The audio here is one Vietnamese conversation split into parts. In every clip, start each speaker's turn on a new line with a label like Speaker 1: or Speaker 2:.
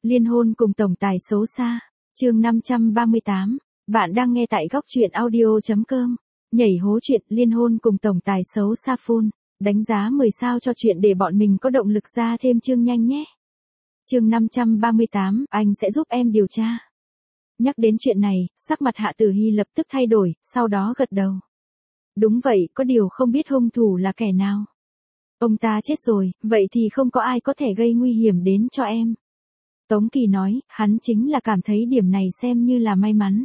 Speaker 1: Liên hôn cùng tổng tài xấu xa. Chương 538. Bạn đang nghe tại góc truyện audio.com. Nhảy hố chuyện liên hôn cùng tổng tài xấu xa full. Đánh giá 10 sao cho chuyện để bọn mình có động lực ra thêm chương nhanh nhé. Chương 538, anh sẽ giúp em điều tra. Nhắc đến chuyện này, sắc mặt Hạ Tử Hy lập tức thay đổi, sau đó gật đầu. Đúng vậy, có điều không biết hung thủ là kẻ nào. Ông ta chết rồi, vậy thì không có ai có thể gây nguy hiểm đến cho em. Tống Kỳ nói, hắn chính là cảm thấy điểm này xem như là may mắn.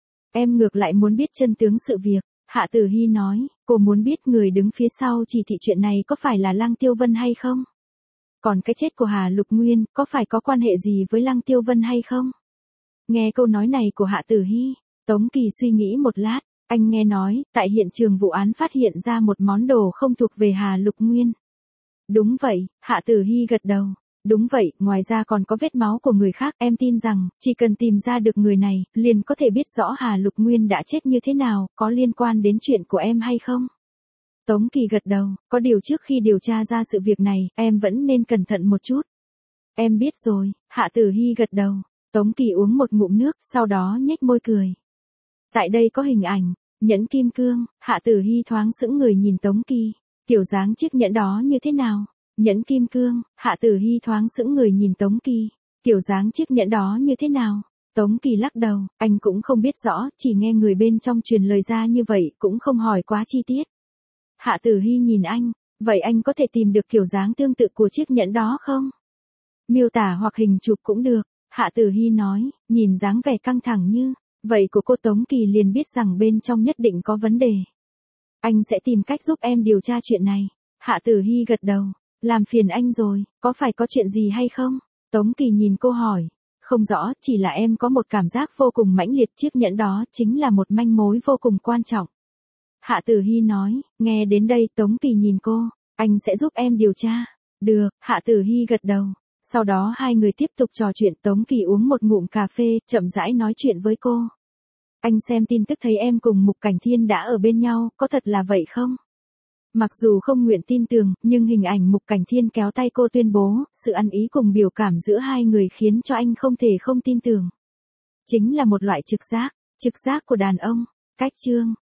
Speaker 1: Em ngược lại muốn biết chân tướng sự việc. Hạ Tử Hy nói, cô muốn biết người đứng phía sau chỉ thị chuyện này có phải là Lăng Tiêu Vân hay không? Còn cái chết của Hà Lục Nguyên, có phải có quan hệ gì với Lăng Tiêu Vân hay không? Nghe câu nói này của Hạ Tử Hy, Tống Kỳ suy nghĩ một lát, anh nghe nói, tại hiện trường vụ án phát hiện ra một món đồ không thuộc về Hà Lục Nguyên. Đúng vậy, Hạ Tử Hy gật đầu. Đúng vậy, ngoài ra còn có vết máu của người khác, em tin rằng, chỉ cần tìm ra được người này, liền có thể biết rõ Hà Lục Nguyên đã chết như thế nào, có liên quan đến chuyện của em hay không? Tống Kỳ gật đầu, có điều trước khi điều tra ra sự việc này, em vẫn nên cẩn thận một chút. Em biết rồi, Hạ Tử Hy gật đầu. Tống Kỳ uống một ngụm nước, sau đó nhếch môi cười. Tại đây có hình ảnh, nhẫn kim cương, Hạ Tử Hy thoáng sững người nhìn Tống Kỳ. Kiểu dáng chiếc nhẫn đó như thế nào? Nhẫn kim cương, Hạ Tử Hy thoáng sững người nhìn Tống Kỳ. Kiểu dáng chiếc nhẫn đó như thế nào? Tống Kỳ lắc đầu, anh cũng không biết rõ, chỉ nghe người bên trong truyền lời ra như vậy, cũng không hỏi quá chi tiết. Hạ Tử Hy nhìn anh, vậy anh có thể tìm được kiểu dáng tương tự của chiếc nhẫn đó không? Miêu tả hoặc hình chụp cũng được, Hạ Tử Hy nói, nhìn dáng vẻ căng thẳng như, vậy của cô Tống Kỳ liền biết rằng bên trong nhất định có vấn đề. Anh sẽ tìm cách giúp em điều tra chuyện này. Hạ Tử Hy gật đầu. Làm phiền anh rồi, có phải có chuyện gì hay không? Tống Kỳ nhìn cô hỏi. Không rõ, chỉ là em có một cảm giác vô cùng mãnh liệt, chiếc nhẫn đó chính là một manh mối vô cùng quan trọng. Hạ Tử Hy nói, nghe đến đây Tống Kỳ nhìn cô, anh sẽ giúp em điều tra. Được, Hạ Tử Hy gật đầu. Sau đó hai người tiếp tục trò chuyện, Tống Kỳ uống một ngụm cà phê, chậm rãi nói chuyện với cô. Anh xem tin tức thấy em cùng Mục Cảnh Thiên đã ở bên nhau, có thật là vậy không? Mặc dù không nguyện tin tưởng, nhưng hình ảnh Mục Cảnh Thiên kéo tay cô tuyên bố, sự ăn ý cùng biểu cảm giữa hai người khiến cho anh không thể không tin tưởng. Chính là một loại trực giác của đàn ông. Cách chương